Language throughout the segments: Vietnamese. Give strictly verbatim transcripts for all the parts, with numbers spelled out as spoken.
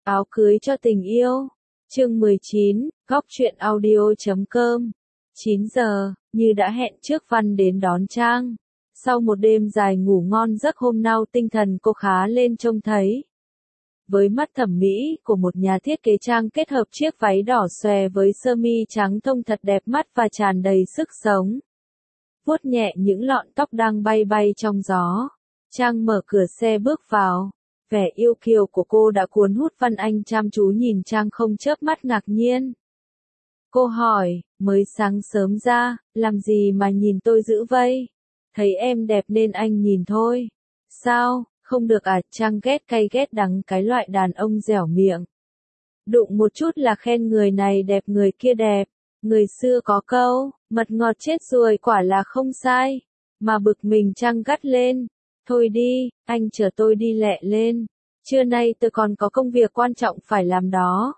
Áo cưới cho tình yêu. Chương mười chín, góc truyện audio chấm com. chín giờ, như đã hẹn trước Văn đến đón Trang. Sau một đêm dài ngủ ngon giấc hôm nào tinh thần cô khá lên trông thấy. Với mắt thẩm mỹ của một nhà thiết kế Trang kết hợp chiếc váy đỏ xòe với sơ mi trắng thông thật đẹp mắt và tràn đầy sức sống. Vuốt nhẹ những lọn tóc đang bay bay trong gió. Trang mở cửa xe bước vào. Vẻ yêu kiều của cô đã cuốn hút Văn Anh chăm chú nhìn Trang không chớp mắt ngạc nhiên. Cô hỏi, mới sáng sớm ra, làm gì mà nhìn tôi dữ vây? Thấy em đẹp nên anh nhìn thôi. Sao, không được à? Trang ghét cay ghét đắng cái loại đàn ông dẻo miệng. Đụng một chút là khen người này đẹp người kia đẹp. Người xưa có câu, mật ngọt chết ruồi quả là không sai. Mà bực mình Trang gắt lên. Thôi đi, anh chở tôi đi lẹ lên. Trưa nay tôi còn có công việc quan trọng phải làm đó.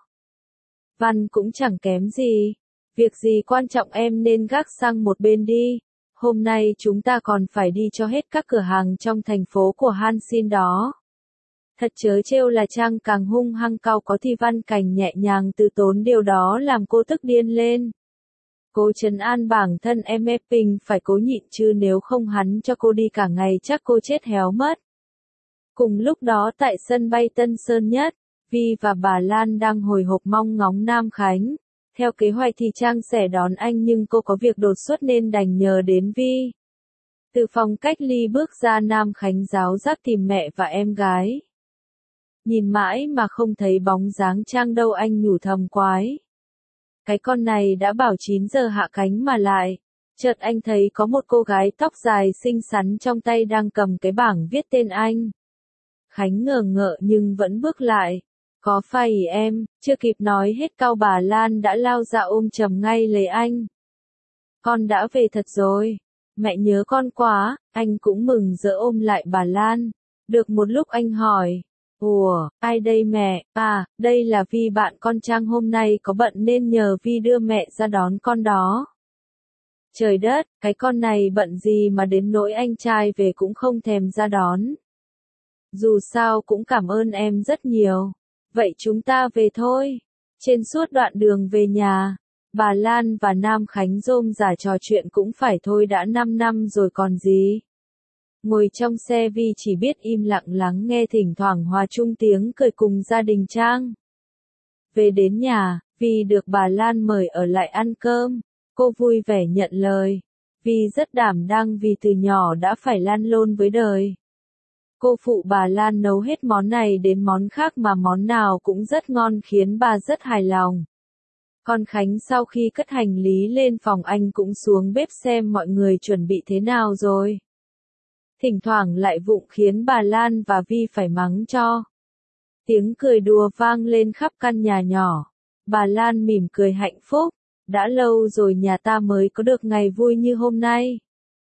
Văn cũng chẳng kém gì. Việc gì quan trọng em nên gác sang một bên đi. Hôm nay chúng ta còn phải đi cho hết các cửa hàng trong thành phố của Hansin đó. Thật chớ trêu là Trang càng hung hăng cau có thì Văn Cảnh nhẹ nhàng từ tốn, điều đó làm cô tức điên lên. Cô trấn an bản thân em ép Bình phải cố nhịn chứ nếu không hắn cho cô đi cả ngày chắc cô chết héo mất. Cùng lúc đó tại sân bay Tân Sơn Nhất, Vi và bà Lan đang hồi hộp mong ngóng Nam Khánh. Theo kế hoạch thì Trang sẽ đón anh nhưng cô có việc đột xuất nên đành nhờ đến Vi. Từ phòng cách ly bước ra, Nam Khánh ráo rác tìm mẹ và em gái. Nhìn mãi mà không thấy bóng dáng Trang đâu, anh nhủ thầm quái. Cái con này đã bảo chín giờ hạ cánh mà lại. Chợt anh thấy có một cô gái tóc dài xinh xắn trong tay đang cầm cái bảng viết tên anh. Khánh ngờ ngợ nhưng vẫn bước lại. Có phải em? Chưa kịp nói hết câu bà Lan đã lao ra ôm chầm ngay lấy anh. Con đã về thật rồi. Mẹ nhớ con quá. Anh cũng mừng rỡ ôm lại bà Lan. Được một lúc anh hỏi. Ủa, ai đây mẹ? À, đây là Vi bạn con Trang, hôm nay có bận nên nhờ Vi đưa mẹ ra đón con đó. Trời đất, cái con này bận gì mà đến nỗi anh trai về cũng không thèm ra đón. Dù sao cũng cảm ơn em rất nhiều. Vậy chúng ta về thôi. Trên suốt đoạn đường về nhà, bà Lan và Nam Khánh rôm rả trò chuyện cũng phải thôi, đã năm năm rồi còn gì. Ngồi trong xe Vi chỉ biết im lặng lắng nghe, thỉnh thoảng hòa chung tiếng cười cùng gia đình Trang. Về đến nhà, Vi được bà Lan mời ở lại ăn cơm. Cô vui vẻ nhận lời. Vi rất đảm đang vì từ nhỏ đã phải lăn lộn với đời. Cô phụ bà Lan nấu hết món này đến món khác mà món nào cũng rất ngon khiến bà rất hài lòng. Còn Khánh sau khi cất hành lý lên phòng, anh cũng xuống bếp xem mọi người chuẩn bị thế nào rồi. Thỉnh thoảng lại vụng khiến bà Lan và Vi phải mắng cho. Tiếng cười đùa vang lên khắp căn nhà nhỏ. Bà Lan mỉm cười hạnh phúc. Đã lâu rồi nhà ta mới có được ngày vui như hôm nay.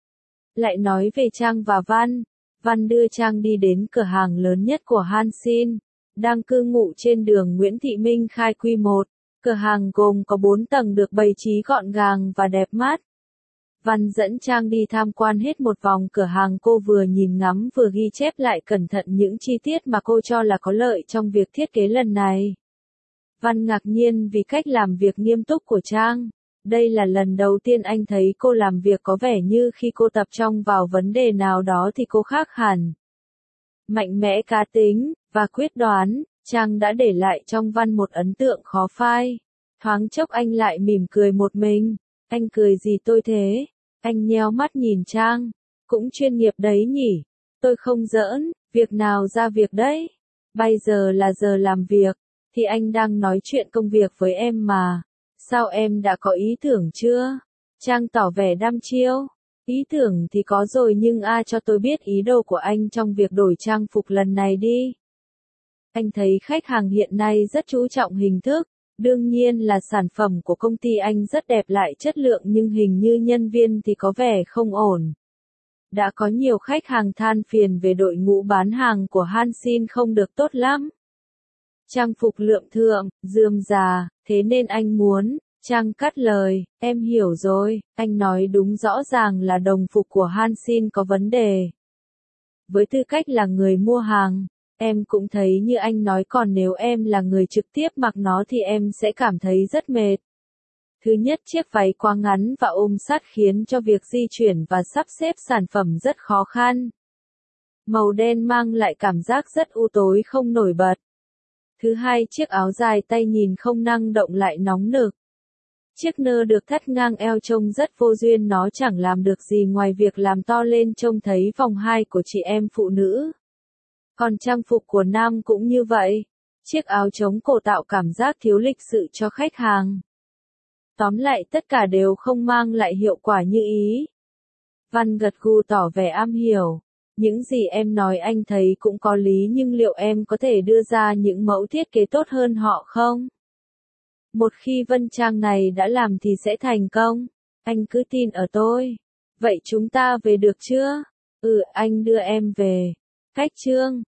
Lại nói về Trang và Văn. Văn đưa Trang đi đến cửa hàng lớn nhất của Hansin, đang cư ngụ trên đường Nguyễn Thị Minh Khai Quy một. Cửa hàng gồm có bốn tầng được bày trí gọn gàng và đẹp mắt. Văn dẫn Trang đi tham quan hết một vòng cửa hàng, cô vừa nhìn ngắm vừa ghi chép lại cẩn thận những chi tiết mà cô cho là có lợi trong việc thiết kế lần này. Văn ngạc nhiên vì cách làm việc nghiêm túc của Trang. Đây là lần đầu tiên anh thấy cô làm việc có vẻ như khi cô tập trung vào vấn đề nào đó thì cô khác hẳn. Mạnh mẽ, cá tính và quyết đoán, Trang đã để lại trong Văn một ấn tượng khó phai. Thoáng chốc anh lại mỉm cười một mình. Anh cười gì tôi thế? Anh nheo mắt nhìn Trang. Cũng chuyên nghiệp đấy nhỉ? Tôi không giỡn, việc nào ra việc đấy. Bây giờ là giờ làm việc, thì anh đang nói chuyện công việc với em mà. Sao em đã có ý tưởng chưa? Trang tỏ vẻ đăm chiêu. Ý tưởng thì có rồi nhưng a cho tôi biết ý đồ của anh trong việc đổi trang phục lần này đi. Anh thấy khách hàng hiện nay rất chú trọng hình thức. Đương nhiên là sản phẩm của công ty anh rất đẹp lại chất lượng nhưng hình như nhân viên thì có vẻ không ổn. Đã có nhiều khách hàng than phiền về đội ngũ bán hàng của Hansin không được tốt lắm. Trang phục lượm thượm, rườm rà, thế nên anh muốn. Trang cắt lời, em hiểu rồi, anh nói đúng, rõ ràng là đồng phục của Hansin có vấn đề. Với tư cách là người mua hàng, Em cũng thấy như anh nói, còn nếu em là người trực tiếp mặc nó thì em sẽ cảm thấy rất mệt. Thứ nhất, chiếc váy quá ngắn và ôm sát khiến cho việc di chuyển và sắp xếp sản phẩm rất khó khăn. Màu đen mang lại cảm giác rất u tối không nổi bật. Thứ hai, chiếc áo dài tay nhìn không năng động lại nóng nực. Chiếc nơ được thắt ngang eo trông rất vô duyên, nó chẳng làm được gì ngoài việc làm to lên trông thấy vòng hai của chị em phụ nữ. Còn trang phục của nam cũng như vậy. Chiếc áo chống cổ tạo cảm giác thiếu lịch sự cho khách hàng. Tóm lại tất cả đều không mang lại hiệu quả như ý. Văn gật gù tỏ vẻ am hiểu. Những gì em nói anh thấy cũng có lý, nhưng liệu em có thể đưa ra những mẫu thiết kế tốt hơn họ không? Một khi Vân Trang này đã làm thì sẽ thành công. Anh cứ tin ở tôi. Vậy chúng ta về được chưa? Ừ, anh đưa em về. Cách chương